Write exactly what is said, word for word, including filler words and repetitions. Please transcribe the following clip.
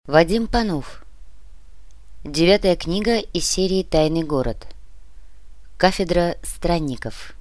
Вадим Панов. Девятая книга из серии «Тайный город». Кафедра странников.